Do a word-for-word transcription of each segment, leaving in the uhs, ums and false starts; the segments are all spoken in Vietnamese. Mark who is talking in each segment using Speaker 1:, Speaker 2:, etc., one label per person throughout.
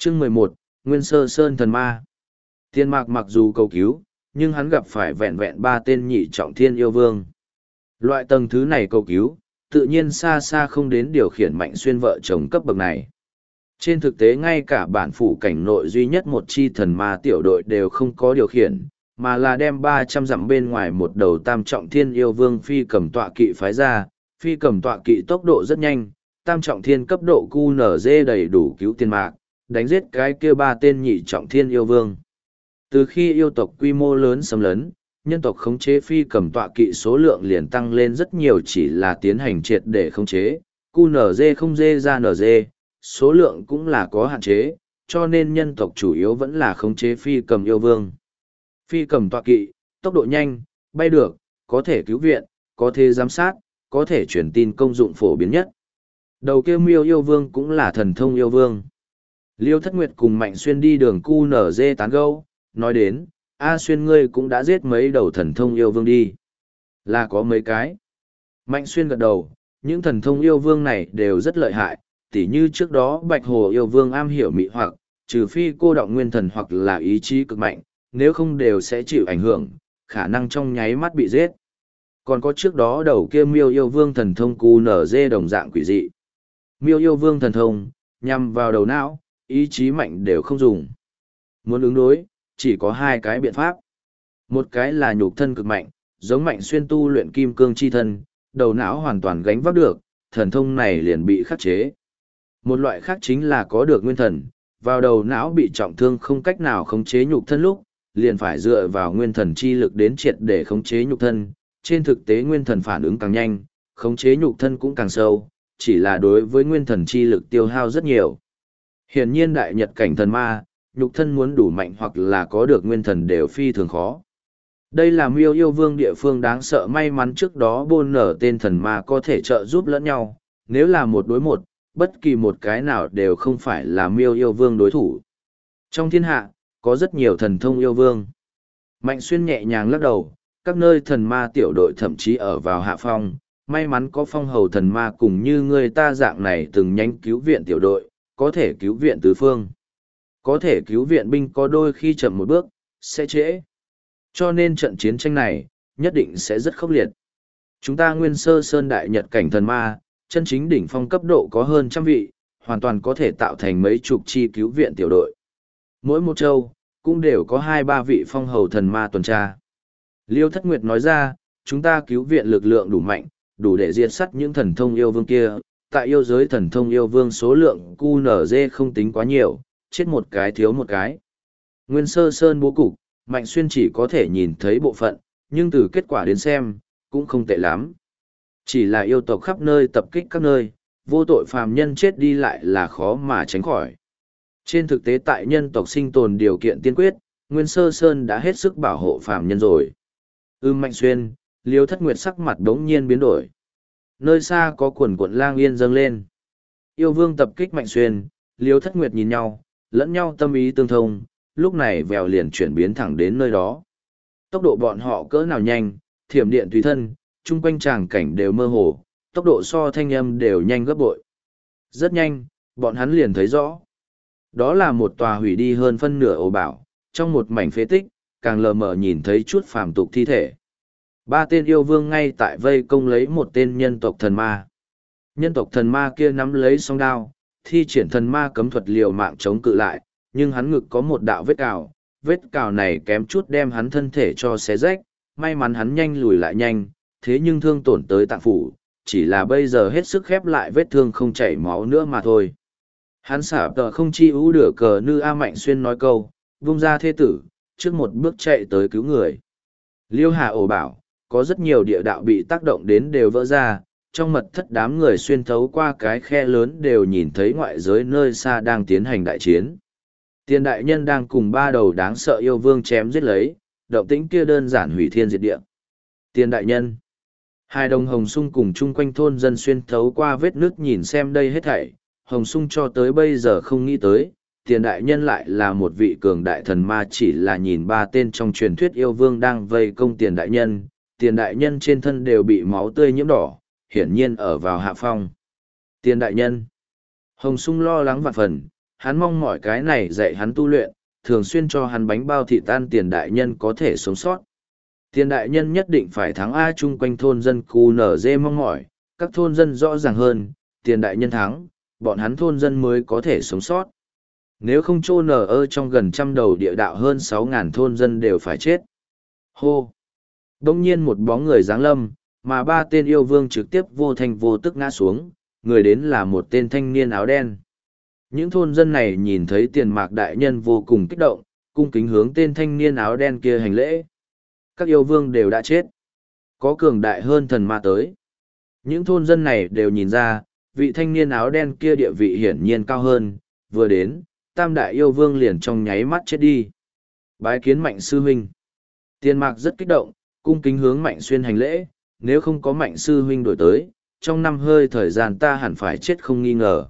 Speaker 1: Chương mười một, Nguyên Sơ Sơn Thần Ma. Tiên Mạc mặc dù cầu cứu, nhưng hắn gặp phải vẹn vẹn ba tên nhị trọng thiên yêu vương. Loại tầng thứ này cầu cứu, tự nhiên xa xa không đến điều khiển Mạnh Xuyên vợ chồng cấp bậc này. Trên thực tế ngay cả bản phủ cảnh nội duy nhất một chi thần ma tiểu đội đều không có điều khiển, mà là đem ba trăm dặm bên ngoài một đầu tam trọng thiên yêu vương phi cầm tọa kỵ phái ra, phi cầm tọa kỵ tốc độ rất nhanh, tam trọng thiên cấp độ Q N Z đầy đủ cứu Tiên Mạc, đánh giết cái kia ba tên nhị trọng thiên yêu vương. Từ khi yêu tộc quy mô lớn xâm lấn, nhân tộc khống chế phi cầm tọa kỵ số lượng liền tăng lên rất nhiều, chỉ là tiến hành triệt để khống chế, Q N Z không dê ra N Z, số lượng cũng là có hạn chế, cho nên nhân tộc chủ yếu vẫn là khống chế phi cầm yêu vương. Phi cầm tọa kỵ, tốc độ nhanh, bay được, có thể cứu viện, có thể giám sát, có thể truyền tin công dụng phổ biến nhất. Đầu kia miêu yêu vương cũng là thần thông yêu vương. Liêu Thất Nguyệt cùng Mạnh Xuyên đi đường Q N Z tán gẫu, nói đến, A Xuyên ngươi cũng đã giết mấy đầu thần thông yêu vương đi. Là có mấy cái. Mạnh Xuyên gật đầu, những thần thông yêu vương này đều rất lợi hại, tỉ như trước đó Bạch Hồ yêu vương am hiểu mị hoặc, trừ phi cô động nguyên thần hoặc là ý chí cực mạnh, nếu không đều sẽ chịu ảnh hưởng, khả năng trong nháy mắt bị giết. Còn có trước đó đầu kia miêu yêu vương thần thông Q N Z đồng dạng quỷ dị. Miêu yêu vương thần thông, nhằm vào đầu não, ý chí mạnh đều không dùng. Muốn ứng đối, chỉ có hai cái biện pháp. Một cái là nhục thân cực mạnh, giống Mạnh Xuyên tu luyện kim cương chi thân, đầu não hoàn toàn gánh vác được, thần thông này liền bị khắc chế. Một loại khác chính là có được nguyên thần, vào đầu não bị trọng thương không cách nào khống chế nhục thân lúc, liền phải dựa vào nguyên thần chi lực đến triệt để khống chế nhục thân. Trên thực tế nguyên thần phản ứng càng nhanh, khống chế nhục thân cũng càng sâu, chỉ là đối với nguyên thần chi lực tiêu hao rất nhiều. Hiển nhiên đại nhật cảnh thần ma, nhục thân muốn đủ mạnh hoặc là có được nguyên thần đều phi thường khó. Đây là miêu yêu vương địa phương đáng sợ, may mắn trước đó bôn nở tên thần ma có thể trợ giúp lẫn nhau, nếu là một đối một, bất kỳ một cái nào đều không phải là miêu yêu vương đối thủ. Trong thiên hạ, có rất nhiều thần thông yêu vương. Mạnh Xuyên nhẹ nhàng lắc đầu, các nơi thần ma tiểu đội thậm chí ở vào hạ phong, may mắn có phong hầu thần ma cùng như người ta dạng này từng nhánh cứu viện tiểu đội, có thể cứu viện tứ phương. Có thể cứu viện binh có đôi khi chậm một bước, sẽ trễ. Cho nên trận chiến tranh này, nhất định sẽ rất khốc liệt. Chúng ta Nguyên Sơ Sơn đại nhật cảnh thần ma, chân chính đỉnh phong cấp độ có hơn trăm vị, hoàn toàn có thể tạo thành mấy chục chi cứu viện tiểu đội. Mỗi một châu, cũng đều có hai ba vị phong hầu thần ma tuần tra. Liêu Thất Nguyệt nói ra, chúng ta cứu viện lực lượng đủ mạnh, đủ để diệt sắt những thần thông yêu vương kia. Tại yêu giới thần thông yêu vương số lượng Q N Z không tính quá nhiều, chết một cái thiếu một cái. Nguyên Sơ Sơn bố cục, Mạnh Xuyên chỉ có thể nhìn thấy bộ phận, nhưng từ kết quả đến xem, cũng không tệ lắm. Chỉ là yêu tộc khắp nơi tập kích các nơi, vô tội phàm nhân chết đi lại là khó mà tránh khỏi. Trên thực tế tại nhân tộc sinh tồn điều kiện tiên quyết, Nguyên Sơ Sơn đã hết sức bảo hộ phàm nhân rồi. Ưm Mạnh Xuyên, Liêu Thất Nguyệt sắc mặt đống nhiên biến đổi. Nơi xa có quần quận lang yên dâng lên. Yêu vương tập kích Mạnh Xuyên, Liêu Thất Nguyệt nhìn nhau, lẫn nhau tâm ý tương thông, lúc này vèo liền chuyển biến thẳng đến nơi đó. Tốc độ bọn họ cỡ nào nhanh, thiểm điện tùy thân, chung quanh tràng cảnh đều mơ hồ, tốc độ so thanh âm đều nhanh gấp bội. Rất nhanh, bọn hắn liền thấy rõ. Đó là một tòa hủy đi hơn phân nửa ổ bảo, trong một mảnh phế tích, càng lờ mờ nhìn thấy chút phàm tục thi thể. Ba tên yêu vương ngay tại vây công lấy một tên nhân tộc thần ma. Nhân tộc thần ma kia nắm lấy song đao, thi triển thần ma cấm thuật liều mạng chống cự lại, nhưng hắn ngực có một đạo vết cào, vết cào này kém chút đem hắn thân thể cho xé rách, may mắn hắn nhanh lùi lại nhanh, thế nhưng thương tổn tới tạng phủ, chỉ là bây giờ hết sức khép lại vết thương không chảy máu nữa mà thôi. Hắn xả tờ không chi ưu đửa cờ Nư A Mạnh Xuyên nói câu, vung ra thê tử, trước một bước chạy tới cứu người. Liêu Hà ổ bảo, có rất nhiều địa đạo bị tác động đến đều vỡ ra, trong mật thất đám người xuyên thấu qua cái khe lớn đều nhìn thấy ngoại giới nơi xa đang tiến hành đại chiến. Tiền đại nhân đang cùng ba đầu đáng sợ yêu vương chém giết lấy, động tĩnh kia đơn giản hủy thiên diệt địa. Tiền đại nhân. Hai đồng Hồng Sung cùng chung quanh thôn dân xuyên thấu qua vết nước nhìn xem đây hết thảy, Hồng Sung cho tới bây giờ không nghĩ tới, tiền đại nhân lại là một vị cường đại thần ma, chỉ là nhìn ba tên trong truyền thuyết yêu vương đang vây công tiền đại nhân, tiền đại nhân trên thân đều bị máu tươi nhiễm đỏ, hiển nhiên ở vào hạ phong. Tiền đại nhân. Hồng Sung lo lắng vạn phần, hắn mong mỏi cái này dạy hắn tu luyện, thường xuyên cho hắn bánh bao thịt tan tiền đại nhân có thể sống sót. Tiền đại nhân nhất định phải thắng A chung quanh thôn dân cu nở dê mong mỏi, các thôn dân rõ ràng hơn, tiền đại nhân thắng, bọn hắn thôn dân mới có thể sống sót. Nếu không chô nở ơ trong gần trăm đầu địa đạo hơn sáu ngàn thôn dân đều phải chết. Hô! Đông nhiên một bóng người giáng lâm, mà ba tên yêu vương trực tiếp vô thành vô tức ngã xuống, người đến là một tên thanh niên áo đen. Những thôn dân này nhìn thấy tiền mạc đại nhân vô cùng kích động, cung kính hướng tên thanh niên áo đen kia hành lễ. Các yêu vương đều đã chết. Có cường đại hơn thần ma tới. Những thôn dân này đều nhìn ra, vị thanh niên áo đen kia địa vị hiển nhiên cao hơn, vừa đến, tam đại yêu vương liền trong nháy mắt chết đi. Bái kiến Mạnh sư huynh. Tiền mạc rất kích động, cung kính hướng Mạnh xuyên hành lễ, nếu không có Mạnh sư huynh đổi tới, trong năm hơi thời gian ta hẳn phải chết không nghi ngờ.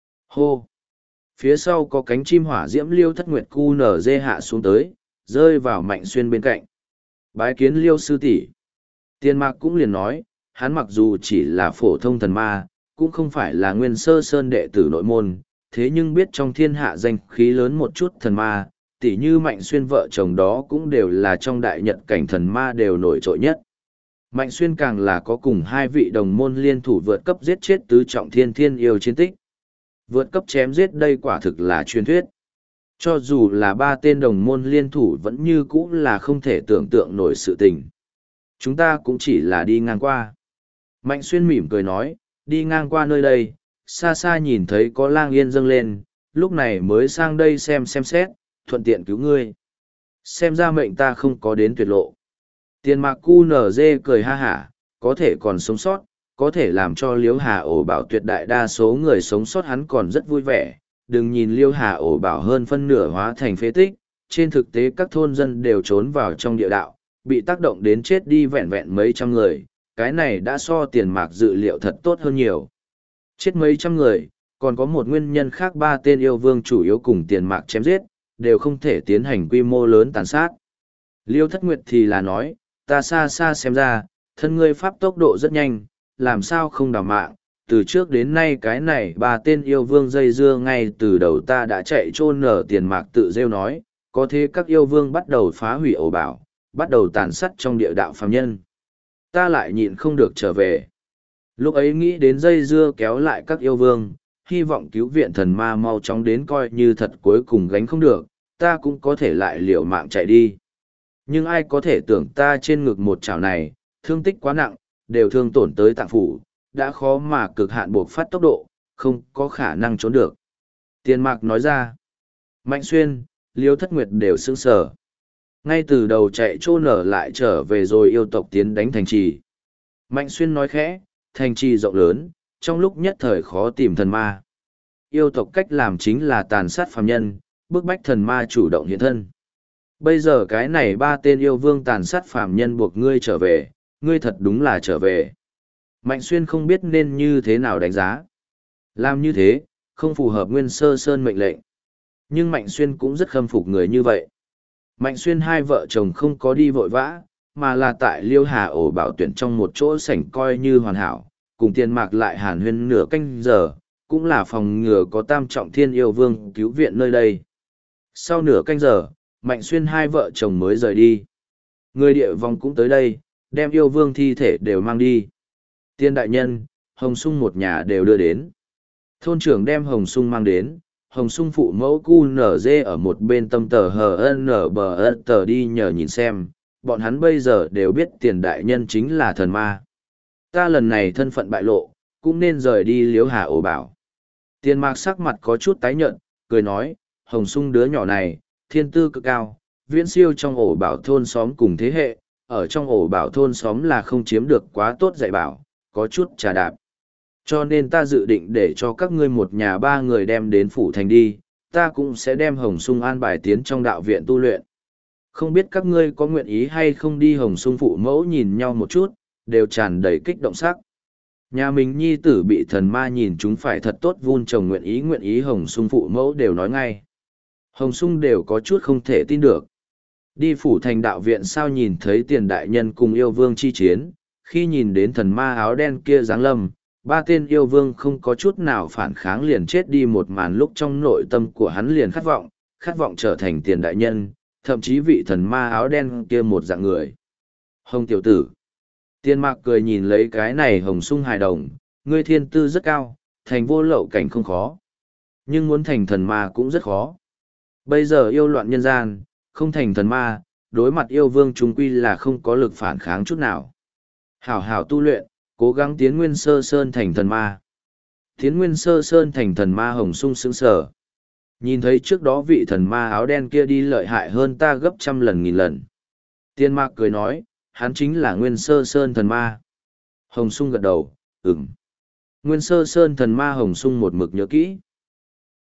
Speaker 1: Hô! Phía sau có cánh chim hỏa diễm liêu thất nguyệt cu nở dê hạ xuống tới, rơi vào Mạnh xuyên bên cạnh. Bái kiến liêu sư tỷ. Tiền mạc cũng liền nói, hắn mặc dù chỉ là phổ thông thần ma, cũng không phải là nguyên sơ sơn đệ tử nội môn, thế nhưng biết trong thiên hạ danh khí lớn một chút thần ma, tỷ như Mạnh xuyên vợ chồng đó cũng đều là trong đại nhật cảnh thần ma đều nổi trội nhất. Mạnh xuyên càng là có cùng hai vị đồng môn liên thủ vượt cấp giết chết tứ trọng thiên thiên yêu chiến tích. Vượt cấp chém giết đây quả thực là truyền thuyết. Cho dù là ba tên đồng môn liên thủ vẫn như cũ là không thể tưởng tượng nổi sự tình. Chúng ta cũng chỉ là đi ngang qua. Mạnh xuyên mỉm cười nói, đi ngang qua nơi đây, xa xa nhìn thấy có lang yên dâng lên, lúc này mới sang đây xem xem xét, thuận tiện cứu ngươi. Xem ra mệnh ta không có đến tuyệt lộ. Tiền mạc cu nở dê cười ha hả, có thể còn sống sót, có thể làm cho Liễu Hà ổ bảo tuyệt đại đa số người sống sót hắn còn rất vui vẻ. Đừng nhìn Liễu Hà ổ bảo hơn phân nửa hóa thành phế tích, trên thực tế các thôn dân đều trốn vào trong địa đạo, bị tác động đến chết đi vẹn vẹn mấy trăm người, cái này đã so tiền mạc dự liệu thật tốt hơn nhiều. Chết mấy trăm người, còn có một nguyên nhân khác ba tên yêu vương chủ yếu cùng tiền mạc chém giết, đều không thể tiến hành quy mô lớn tàn sát. Liêu Thất Nguyệt thì là nói, ta xa xa xem ra, thân ngươi pháp tốc độ rất nhanh, làm sao không đào mạng, từ trước đến nay cái này ba tên yêu vương dây dưa ngay từ đầu ta đã chạy chôn nở tiền mạc tự rêu nói, có thế các yêu vương bắt đầu phá hủy ổ bảo, bắt đầu tàn sát trong địa đạo phàm nhân. Ta lại nhịn không được trở về. Lúc ấy nghĩ đến dây dưa kéo lại các yêu vương, hy vọng cứu viện thần ma mau chóng đến coi như thật cuối cùng gánh không được, ta cũng có thể lại liều mạng chạy đi. Nhưng ai có thể tưởng ta trên ngực một chảo này, thương tích quá nặng, đều thương tổn tới tạng phủ, đã khó mà cực hạn buộc phát tốc độ, không có khả năng trốn được. Tiền mạc nói ra, Mạnh xuyên, Liêu Thất Nguyệt đều sững sờ. Ngay từ đầu chạy trô nở lại trở về rồi yêu tộc tiến đánh thành trì. Mạnh xuyên nói khẽ, thành trì rộng lớn, trong lúc nhất thời khó tìm thần ma. Yêu tộc cách làm chính là tàn sát phàm nhân, bức bách thần ma chủ động hiện thân. Bây giờ cái này ba tên yêu vương tàn sát phàm nhân buộc ngươi trở về, ngươi thật đúng là trở về. Mạnh xuyên không biết nên như thế nào đánh giá. Làm như thế, không phù hợp nguyên sơ sơn mệnh lệnh. Nhưng Mạnh xuyên cũng rất khâm phục người như vậy. Mạnh xuyên hai vợ chồng không có đi vội vã, mà là tại Liêu Hà ổ bảo tuyển trong một chỗ sảnh coi như hoàn hảo, cùng tiền mạc lại hàn huyên nửa canh giờ, cũng là phòng ngừa có tam trọng thiên yêu vương cứu viện nơi đây. Sau nửa canh giờ, Mạnh xuyên hai vợ chồng mới rời đi. Người địa vong cũng tới đây, đem yêu vương thi thể đều mang đi. Tiên đại nhân, Hồng Sung một nhà đều đưa đến. Thôn trưởng đem Hồng Sung mang đến, Hồng Sung phụ mẫu cu nở dê ở một bên tâm tờ hờ nở bờ ơ tờ đi nhờ nhìn xem, bọn hắn bây giờ đều biết tiền đại nhân chính là thần ma. Ta lần này thân phận bại lộ, cũng nên rời đi Liễu Hà ổ bảo. Tiền mạc sắc mặt có chút tái nhợt, cười nói, Hồng Sung đứa nhỏ này, thiên tư cực cao, viễn siêu trong ổ bảo thôn xóm cùng thế hệ, ở trong ổ bảo thôn xóm là không chiếm được quá tốt dạy bảo, có chút trà đạp. Cho nên ta dự định để cho các ngươi một nhà ba người đem đến phủ thành đi, ta cũng sẽ đem Hồng Sung an bài tiến trong đạo viện tu luyện. Không biết các ngươi có nguyện ý hay không đi. Hồng Sung phụ mẫu nhìn nhau một chút, đều tràn đầy kích động sắc. Nhà mình nhi tử bị thần ma nhìn chúng phải thật tốt, vun trồng nguyện ý nguyện ý Hồng Sung phụ mẫu đều nói ngay. Hồng Sung đều có chút không thể tin được. Đi phủ thành đạo viện sao nhìn thấy tiền đại nhân cùng yêu vương chi chiến, khi nhìn đến thần ma áo đen kia giáng lâm, ba tên yêu vương không có chút nào phản kháng liền chết đi một màn lúc trong nội tâm của hắn liền khát vọng, khát vọng trở thành tiền đại nhân, thậm chí vị thần ma áo đen kia một dạng người. Hồng tiểu tử. Tiên mạc cười nhìn lấy cái này hồng sung hài đồng, ngươi thiên tư rất cao, thành vô lậu cảnh không khó. Nhưng muốn thành thần ma cũng rất khó. Bây giờ yêu loạn nhân gian, không thành thần ma, đối mặt yêu vương chúng quy là không có lực phản kháng chút nào. Hảo hảo tu luyện, cố gắng tiến nguyên sơ sơn thành thần ma. Tiến nguyên sơ sơn thành thần ma hồng sung sững sờ. Nhìn thấy trước đó vị thần ma áo đen kia đi lợi hại hơn ta gấp trăm lần nghìn lần. Tiên mạc cười nói, hắn chính là nguyên sơ sơn thần ma. Hồng sung gật đầu, ừm. Nguyên sơ sơn thần ma hồng sung một mực nhớ kỹ.